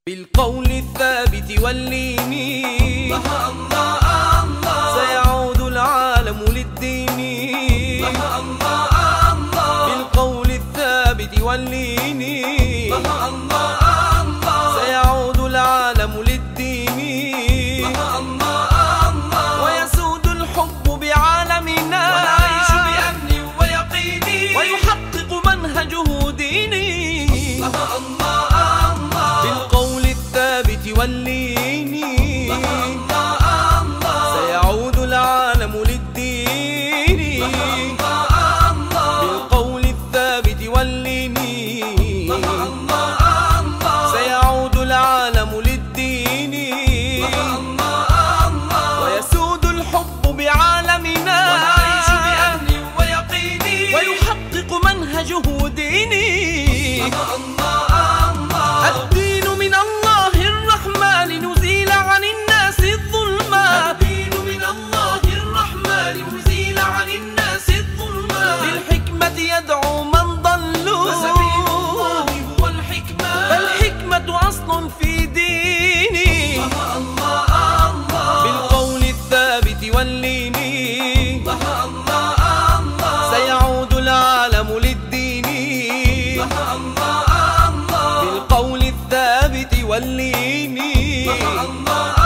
بالقول الثابت واللين سيعود العالم للدين. بالقول الثابت واللين سيعود العالم للدين. ويسود الحب بعالمنا ونعيش بأمن ويقين ويحقق منهجه ديني. بالقول الثابت واللين سيعود العالم للدين. بالقول الثابت واللين سيعود العالم للدين. ويسود الحب بعالمنا ونعيش بأمن ويقين ويحقق منهجه ديني. الدين من الله الرحمن نزيل عن الناس الظلما. الدين من الله الرحمن نزيل عن الناس الظلما. بالحكمة يدعو من ضلوا فسبيل الله هو الحكمة. فالحكمة أصل في ديني. بالقول الثابت واللين سيعود العالم للدين. بالقول الثابت واللين